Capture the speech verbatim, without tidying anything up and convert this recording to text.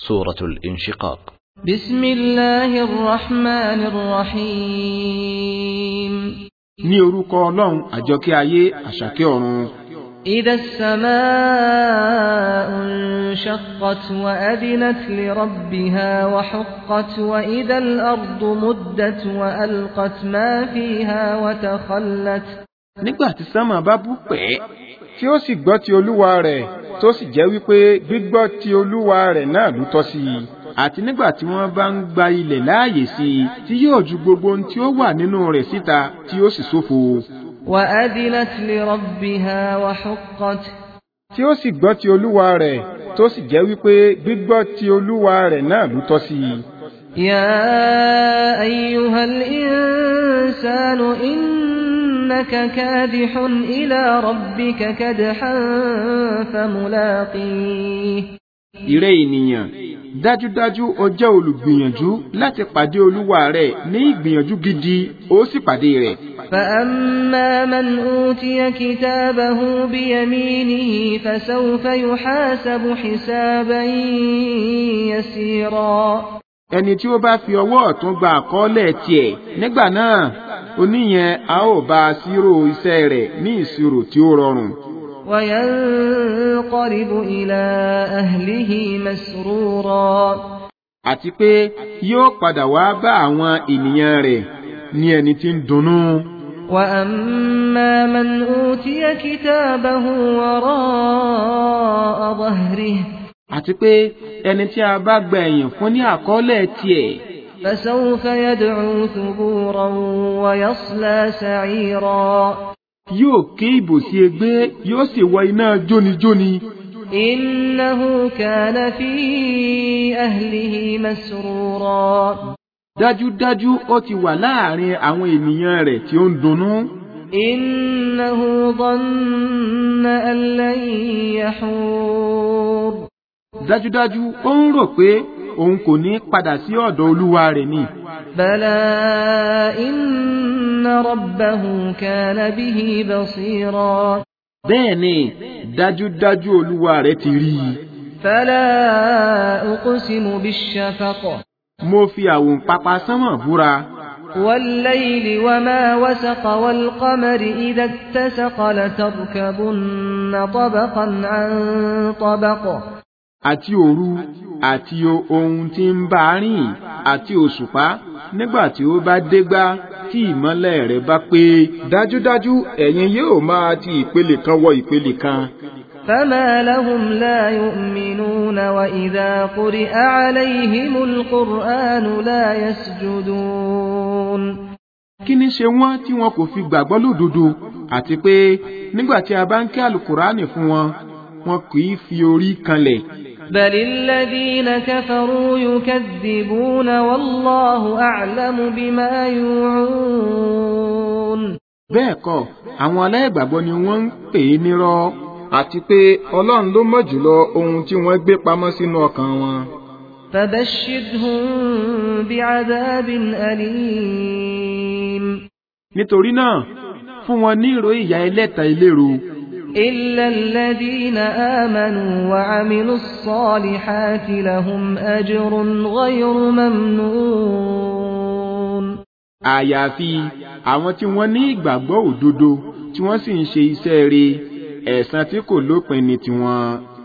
سورة الانشقاق. بسم الله الرحمن الرحيم. ní orúkọ Ọlọ́run àjọkẹ́ ayé àṣàkẹ́ ọ̀run. إذا السماء انشقت وأذنت لربها وحقت وإذا الأرض مدت وألقت ما فيها وتخلت. nígbà tí sánmà bá bú pẹ́ tí ó sì gbọ́ ti Olúwa rẹ̀ tó sì jẹ́ wípé gbígbọ́ ti Olúwa rẹ̀ náà ló tọ́ sí i, àti nígbà tí wọ́n bá ń gba ilẹ̀ láàyè sí i tí yóò ju gbogbo ohun tí ó wà nínú rẹ̀ síta tí ó sì ṣófo. وأذنت لربها وحقت. tí ó sì gbọ́ ti Olúwa rẹ̀ tó sì jẹ́ wípé gbígbọ́ ti Olúwa rẹ̀ náà ló tọ́ sí i. يا أيها الإنسان إنك كادح إلى ربك كدحا فملاقيه. ìrẹ́ ènìyàn, dájúdájú o jẹ́ olùgbìyànjú láti pàdé Olúwa rẹ̀ ní ìgbìyànjú gidi, ó sì pàdé rẹ̀. فأما من أوتي كتابه بيمينه فسوف يحاسب حسابا يسيرا. ẹni tí ó bá fi ọwọ́ ọ̀tún gba àkọọ́lẹ̀ tiẹ̀, nígbà náà oníyẹn a ó bá a ṣírò iṣẹ́ rẹ̀ ní ìṣirò tí ó rọrùn. وينقلب إلى أهله مسرورا. àti pé yóò padà wá bá àwọn ènìyàn rẹ̀ ní ẹni tí ń dunnú. وأما من أوتي كتابه وراء ظهره. àti pé ẹni tí a bá gba ẹ̀yìn fún ní àkọọ́lẹ̀ tiẹ̀. فسوف يدعو ثبورا ويصلى سعيرا. yóò ké ìbòsí ègbé, yóò sì wọ iná jónijóni. إنه كان في أهله مسرورا. dájúdájú ó ti wà láàrin àwọn ènìyàn rẹ̀ tí ó ń dunnú. إنه ظن أن لن يحور. dájúdájú ó ń rò pé òun kò ní padà sí ọ̀dọ̀ Olúwa rẹ̀ ni. بلى إن ربه كان به بصيرا. bẹ́ẹ̀ ni, dájúdájú Olúwa rẹ̀ ti rí i. فلا أقسم بالشفق. mo fi àwọn pápá sánmọ̀ búra. والليل وما وسق والقمر إذا اتسق لتركبن طبقا عن طبق. àti òru àti ohun tí ń bá rìn àti òṣùpá nígbà tí ó bá dégbà tí ìmọ́lẹ̀ rẹ̀ bá pé, dájúdájú ẹ̀yin yóò máa ti ìpele kan wọ ìpele kan. فما لهم لا يؤمنون وإذا قرئ عليهم القرآن لا يسجدون. kí ni ṣe wọ́n tí wọn kò fi gbàgbọ́ lódodo, àti pé nígbà tí a bá ń ké àlùkùránì fún wọn, wọn kì í fi orí kanlẹ̀. بل الذين كفروا يكذبون والله أعلم بما يوعون. bẹ́ẹ̀ kọ́, àwọn aláìgbàgbọ́ ni wọ́n ń pè é nírọ́, àti pé Ọlọ́run ló mọ̀ jùlọ ohun tí wọ́n gbé pamọ́ sínú ọkàn wọn. فبشرهم بعذاب أليم. nítorí náà fún wọn ní ìró ìyà ẹlẹ́ta ìléru. إلا الذين آمنوا وعملوا الصالحات لهم أجر غير ممنون. àyàfi àwọn tí wọ́n ní ìgbàgbọ́ òdodo tí wọ́n sì ń ṣe iṣẹ́ rere, ẹ̀san tí kò lópin ni tiwọn.